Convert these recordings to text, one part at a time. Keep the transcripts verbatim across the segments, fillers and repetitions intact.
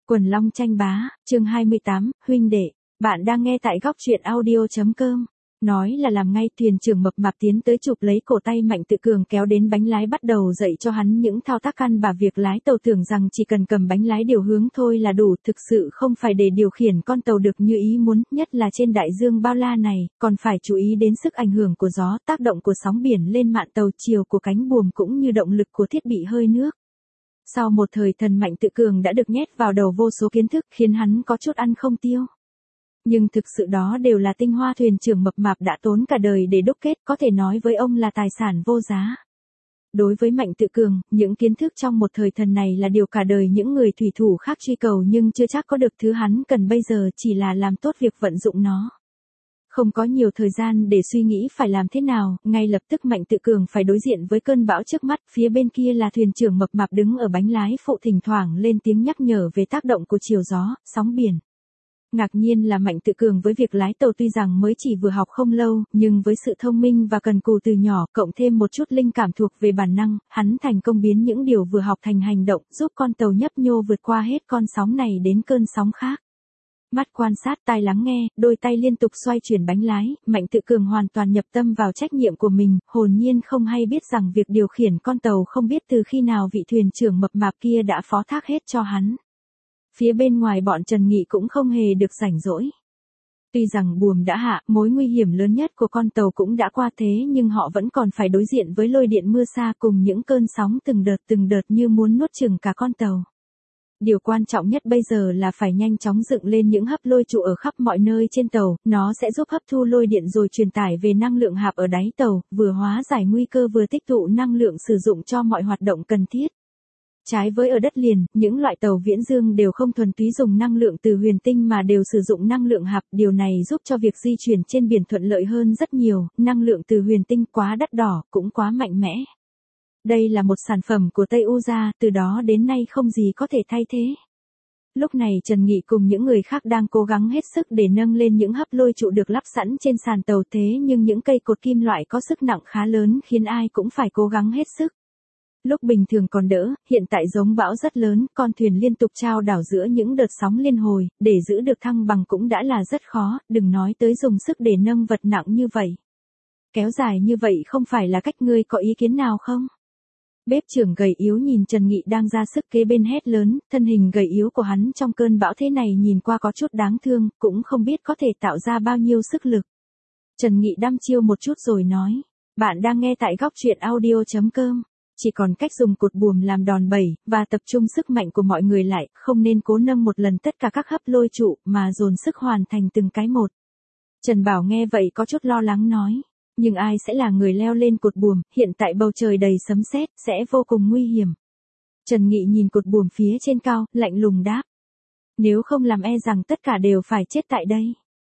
Quần long tranh bá, chương hai mươi tám, huynh đệ. Bạn đang nghe tại góc truyện audio chấm com. Nói là làm ngay, thuyền trưởng mập mạp tiến tới chụp lấy cổ tay Mạnh Tự Cường kéo đến bánh lái, bắt đầu dạy cho hắn những thao tác căn bà việc lái tàu, tưởng rằng chỉ cần cầm bánh lái điều hướng thôi là đủ, thực sự không phải để điều khiển con tàu được như ý muốn, nhất là trên đại dương bao la này, còn phải chú ý đến sức ảnh hưởng của gió, tác động của sóng biển lên mạn tàu, chiều của cánh buồm cũng như động lực của thiết bị hơi nước. Sau một thời thần Mạnh Tự Cường đã được nhét vào đầu vô số kiến thức khiến hắn có chút ăn không tiêu. Nhưng thực sự đó đều là tinh hoa thuyền trưởng mập mạp đã tốn cả đời để đúc kết, có thể nói với ông là tài sản vô giá. Đối với Mạnh Tự Cường, những kiến thức trong một thời thần này là điều cả đời những người thủy thủ khác truy cầu nhưng chưa chắc có được, thứ hắn cần bây giờ chỉ là làm tốt việc vận dụng nó. Không có nhiều thời gian để suy nghĩ phải làm thế nào, ngay lập tức Mạnh Tự Cường phải đối diện với cơn bão trước mắt, phía bên kia là thuyền trưởng mập mạp đứng ở bánh lái phụ, thỉnh thoảng lên tiếng nhắc nhở về tác động của chiều gió, sóng biển. Ngạc nhiên là Mạnh Tự Cường với việc lái tàu tuy rằng mới chỉ vừa học không lâu, nhưng với sự thông minh và cần cù từ nhỏ, cộng thêm một chút linh cảm thuộc về bản năng, hắn thành công biến những điều vừa học thành hành động, giúp con tàu nhấp nhô vượt qua hết con sóng này đến cơn sóng khác. Mắt quan sát, tai lắng nghe, đôi tay liên tục xoay chuyển bánh lái, Mạnh Tự Cường hoàn toàn nhập tâm vào trách nhiệm của mình, hồn nhiên không hay biết rằng việc điều khiển con tàu không biết từ khi nào vị thuyền trưởng mập mạp kia đã phó thác hết cho hắn. Phía bên ngoài bọn Trần Nghị cũng không hề được rảnh rỗi. Tuy rằng buồm đã hạ, mối nguy hiểm lớn nhất của con tàu cũng đã qua, thế nhưng họ vẫn còn phải đối diện với lôi điện mưa sa cùng những cơn sóng từng đợt từng đợt như muốn nuốt chửng cả con tàu. Điều quan trọng nhất bây giờ là phải nhanh chóng dựng lên những hấp lôi trụ ở khắp mọi nơi trên tàu, nó sẽ giúp hấp thu lôi điện rồi truyền tải về năng lượng hạp ở đáy tàu, vừa hóa giải nguy cơ vừa tích tụ năng lượng sử dụng cho mọi hoạt động cần thiết. Trái với ở đất liền, những loại tàu viễn dương đều không thuần túy dùng năng lượng từ huyền tinh mà đều sử dụng năng lượng hạp, điều này giúp cho việc di chuyển trên biển thuận lợi hơn rất nhiều, năng lượng từ huyền tinh quá đắt đỏ, cũng quá mạnh mẽ. Đây là một sản phẩm của Tây U gia, từ đó đến nay không gì có thể thay thế. Lúc này Trần Nghị cùng những người khác đang cố gắng hết sức để nâng lên những hấp lôi trụ được lắp sẵn trên sàn tàu, thế nhưng những cây cột kim loại có sức nặng khá lớn khiến ai cũng phải cố gắng hết sức. Lúc bình thường còn đỡ, hiện tại giống bão rất lớn, con thuyền liên tục chao đảo giữa những đợt sóng liên hồi, để giữ được thăng bằng cũng đã là rất khó, đừng nói tới dùng sức để nâng vật nặng như vậy. Kéo dài như vậy không phải là cách, ngươi có ý kiến nào không? Bếp trưởng gầy yếu nhìn Trần Nghị đang ra sức kế bên hét lớn, thân hình gầy yếu của hắn trong cơn bão thế này nhìn qua có chút đáng thương, cũng không biết có thể tạo ra bao nhiêu sức lực. Trần Nghị đăm chiêu một chút rồi nói, bạn đang nghe tại góc truyện audio chấm com. Chỉ còn cách dùng cột buồm làm đòn bẩy, và tập trung sức mạnh của mọi người lại, không nên cố nâng một lần tất cả các hấp lôi trụ, mà dồn sức hoàn thành từng cái một. Trần Bảo nghe vậy có chút lo lắng nói, nhưng ai sẽ là người leo lên cột buồm, hiện tại bầu trời đầy sấm sét, sẽ vô cùng nguy hiểm. Trần Nghị nhìn cột buồm phía trên cao, lạnh lùng đáp. Nếu không làm e rằng tất cả đều phải chết tại đây.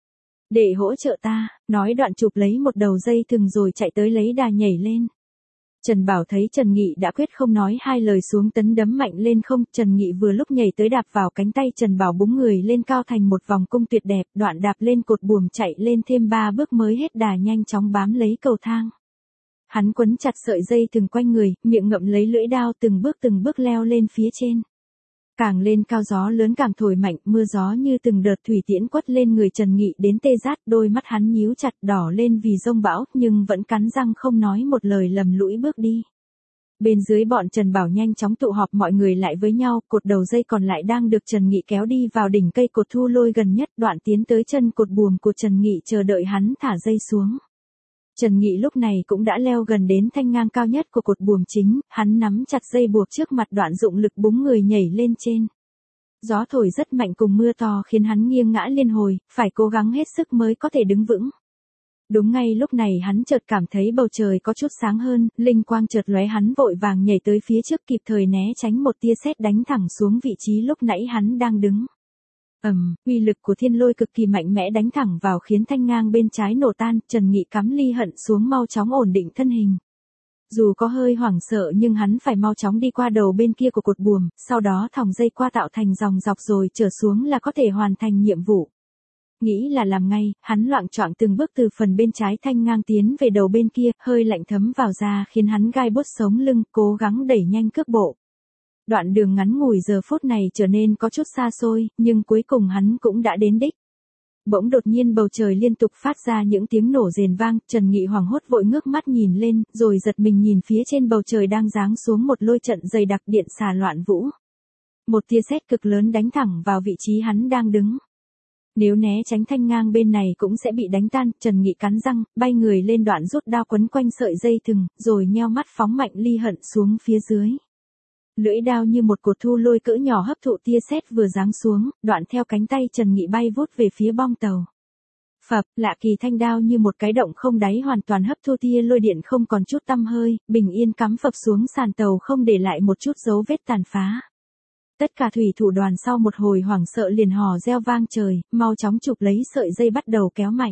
Để hỗ trợ ta, nói đoạn chụp lấy một đầu dây thừng rồi chạy tới lấy đà nhảy lên. Trần Bảo thấy Trần Nghị đã quyết không nói hai lời xuống tấn đấm mạnh lên không, Trần Nghị vừa lúc nhảy tới đạp vào cánh tay Trần Bảo, búng người lên cao thành một vòng cung tuyệt đẹp, đoạn đạp lên cột buồm chạy lên thêm ba bước mới hết đà, nhanh chóng bám lấy cầu thang. Hắn quấn chặt sợi dây thừng quanh người, miệng ngậm lấy lưỡi đao, từng bước từng bước leo lên phía trên. Càng lên cao gió lớn càng thổi mạnh, mưa gió như từng đợt thủy tiễn quất lên người Trần Nghị đến tê rát, đôi mắt hắn nhíu chặt đỏ lên vì giông bão, nhưng vẫn cắn răng không nói một lời, lầm lũi bước đi. Bên dưới bọn Trần Bảo nhanh chóng tụ họp mọi người lại với nhau, cột đầu dây còn lại đang được Trần Nghị kéo đi vào đỉnh cây cột thu lôi gần nhất, đoạn tiến tới chân cột buồm của Trần Nghị chờ đợi hắn thả dây xuống. Trần Nghị lúc này cũng đã leo gần đến thanh ngang cao nhất của cột buồm chính, hắn nắm chặt dây buộc trước mặt, đoạn dụng lực búng người nhảy lên trên. Gió thổi rất mạnh cùng mưa to khiến hắn nghiêng ngã liên hồi, phải cố gắng hết sức mới có thể đứng vững. Đúng ngay lúc này hắn chợt cảm thấy bầu trời có chút sáng hơn, linh quang chợt lóe, hắn vội vàng nhảy tới phía trước, kịp thời né tránh một tia sét đánh thẳng xuống vị trí lúc nãy hắn đang đứng. Ầm, um, uy lực của thiên lôi cực kỳ mạnh mẽ đánh thẳng vào khiến thanh ngang bên trái nổ tan, Trần Nghị cắm ly hận xuống, mau chóng ổn định thân hình. Dù có hơi hoảng sợ nhưng hắn phải mau chóng đi qua đầu bên kia của cột buồm, sau đó thòng dây qua tạo thành dòng dọc rồi trở xuống là có thể hoàn thành nhiệm vụ. Nghĩ là làm ngay, hắn loạng choạng từng bước từ phần bên trái thanh ngang tiến về đầu bên kia, hơi lạnh thấm vào da khiến hắn gai buốt sống lưng, cố gắng đẩy nhanh cước bộ. Đoạn đường ngắn ngủi giờ phút này trở nên có chút xa xôi, nhưng cuối cùng hắn cũng đã đến đích. Bỗng đột nhiên bầu trời liên tục phát ra những tiếng nổ rền vang, Trần Nghị hoảng hốt vội ngước mắt nhìn lên, rồi giật mình nhìn phía trên bầu trời đang giáng xuống một lôi trận dày đặc điện xà loạn vũ. Một tia sét cực lớn đánh thẳng vào vị trí hắn đang đứng. Nếu né tránh thanh ngang bên này cũng sẽ bị đánh tan, Trần Nghị cắn răng, bay người lên đoạn rút đao quấn quanh sợi dây thừng, rồi nheo mắt phóng mạnh ly hận xuống phía dưới. Lưỡi đao như một cột thu lôi cỡ nhỏ hấp thụ tia sét vừa giáng xuống, đoạn theo cánh tay Trần Nghị bay vút về phía bong tàu. Phập, lạ kỳ thanh đao như một cái động không đáy hoàn toàn hấp thu tia lôi điện không còn chút tăm hơi, bình yên cắm phập xuống sàn tàu không để lại một chút dấu vết tàn phá. Tất cả thủy thủ đoàn sau một hồi hoảng sợ liền hò reo vang trời, mau chóng chụp lấy sợi dây bắt đầu kéo mạnh.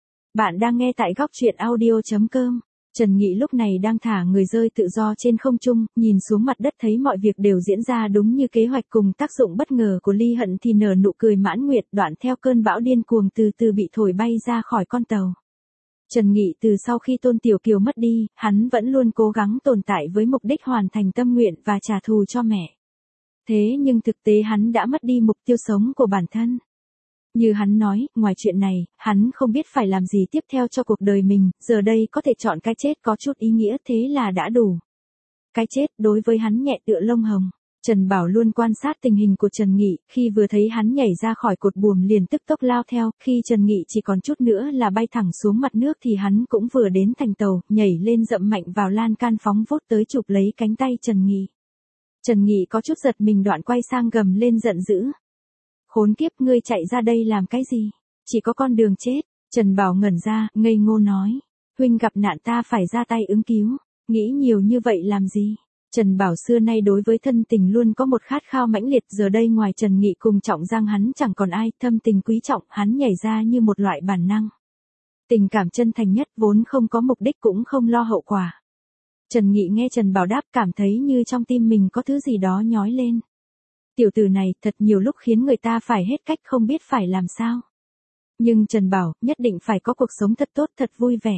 Bạn đang nghe tại góc truyện audio chấm com. Trần Nghị lúc này đang thả người rơi tự do trên không trung, nhìn xuống mặt đất thấy mọi việc đều diễn ra đúng như kế hoạch cùng tác dụng bất ngờ của Ly Hận thì nở nụ cười mãn nguyệt, đoạn theo cơn bão điên cuồng từ từ bị thổi bay ra khỏi con tàu. Trần Nghị từ sau khi Tôn Tiểu Kiều mất đi, hắn vẫn luôn cố gắng tồn tại với mục đích hoàn thành tâm nguyện và trả thù cho mẹ. Thế nhưng thực tế hắn đã mất đi mục tiêu sống của bản thân. Như hắn nói, ngoài chuyện này, hắn không biết phải làm gì tiếp theo cho cuộc đời mình, giờ đây có thể chọn cái chết có chút ý nghĩa thế là đã đủ. Cái chết đối với hắn nhẹ tựa lông hồng. Trần Bảo luôn quan sát tình hình của Trần Nghị, khi vừa thấy hắn nhảy ra khỏi cột buồm liền tức tốc lao theo, khi Trần Nghị chỉ còn chút nữa là bay thẳng xuống mặt nước thì hắn cũng vừa đến thành tàu, nhảy lên dậm mạnh vào lan can phóng vút tới chụp lấy cánh tay Trần Nghị. Trần Nghị có chút giật mình đoạn quay sang gầm lên giận dữ. Khốn kiếp, ngươi chạy ra đây làm cái gì? Chỉ có con đường chết. Trần Bảo ngẩn ra, ngây ngô nói. Huynh gặp nạn ta phải ra tay ứng cứu. Nghĩ nhiều như vậy làm gì? Trần Bảo xưa nay đối với thân tình luôn có một khát khao mãnh liệt, giờ đây ngoài Trần Nghị cùng Trọng Giang hắn chẳng còn ai, thâm tình quý trọng, hắn nhảy ra như một loại bản năng. Tình cảm chân thành nhất vốn không có mục đích cũng không lo hậu quả. Trần Nghị nghe Trần Bảo đáp cảm thấy như trong tim mình có thứ gì đó nhói lên. Tiểu tử này thật nhiều lúc khiến người ta phải hết cách không biết phải làm sao. Nhưng Trần Bảo nhất định phải có cuộc sống thật tốt thật vui vẻ.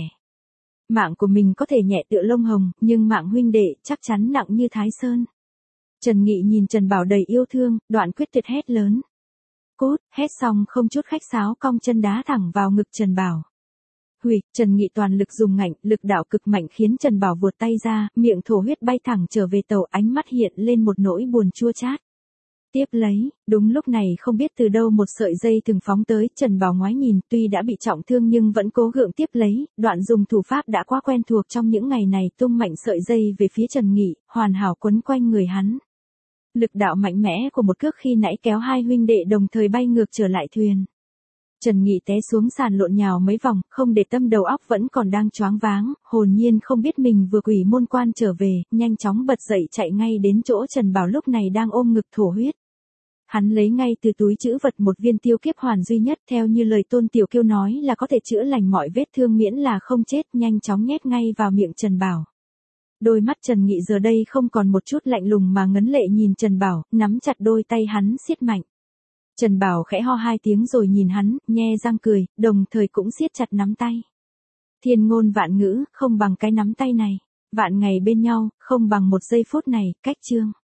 Mạng của mình có thể nhẹ tựa lông hồng, nhưng mạng huynh đệ chắc chắn nặng như Thái Sơn. Trần Nghị nhìn Trần Bảo đầy yêu thương, đoạn quyết tuyệt hét lớn. Cút, hét xong không chút khách sáo cong chân đá thẳng vào ngực Trần Bảo. Hủy, Trần Nghị toàn lực dùng ngạnh, lực đạo cực mạnh khiến Trần Bảo vuột tay ra, miệng thổ huyết bay thẳng trở về tàu, ánh mắt hiện lên một nỗi buồn chua chát. Tiếp lấy, đúng lúc này không biết từ đâu một sợi dây thừng phóng tới, Trần Bảo ngoái nhìn, tuy đã bị trọng thương nhưng vẫn cố gượng tiếp lấy, đoạn dùng thủ pháp đã quá quen thuộc trong những ngày này, tung mạnh sợi dây về phía Trần Nghị, hoàn hảo quấn quanh người hắn. Lực đạo mạnh mẽ của một cước khi nãy kéo hai huynh đệ đồng thời bay ngược trở lại thuyền. Trần Nghị té xuống sàn lộn nhào mấy vòng, không để tâm đầu óc vẫn còn đang choáng váng, hồn nhiên không biết mình vừa quỷ môn quan trở về, nhanh chóng bật dậy chạy ngay đến chỗ Trần Bảo lúc này đang ôm ngực thổ huyết. Hắn lấy ngay từ túi trữ vật một viên tiêu kiếp hoàn duy nhất theo như lời Tôn Tiểu Kiêu nói là có thể chữa lành mọi vết thương miễn là không chết, nhanh chóng nhét ngay vào miệng Trần Bảo. Đôi mắt Trần Nghị giờ đây không còn một chút lạnh lùng mà ngấn lệ nhìn Trần Bảo, nắm chặt đôi tay hắn siết mạnh. Trần Bảo khẽ ho hai tiếng rồi nhìn hắn, nhe răng cười, đồng thời cũng siết chặt nắm tay. Thiên ngôn vạn ngữ, không bằng cái nắm tay này. Vạn ngày bên nhau, không bằng một giây phút này, cách chương.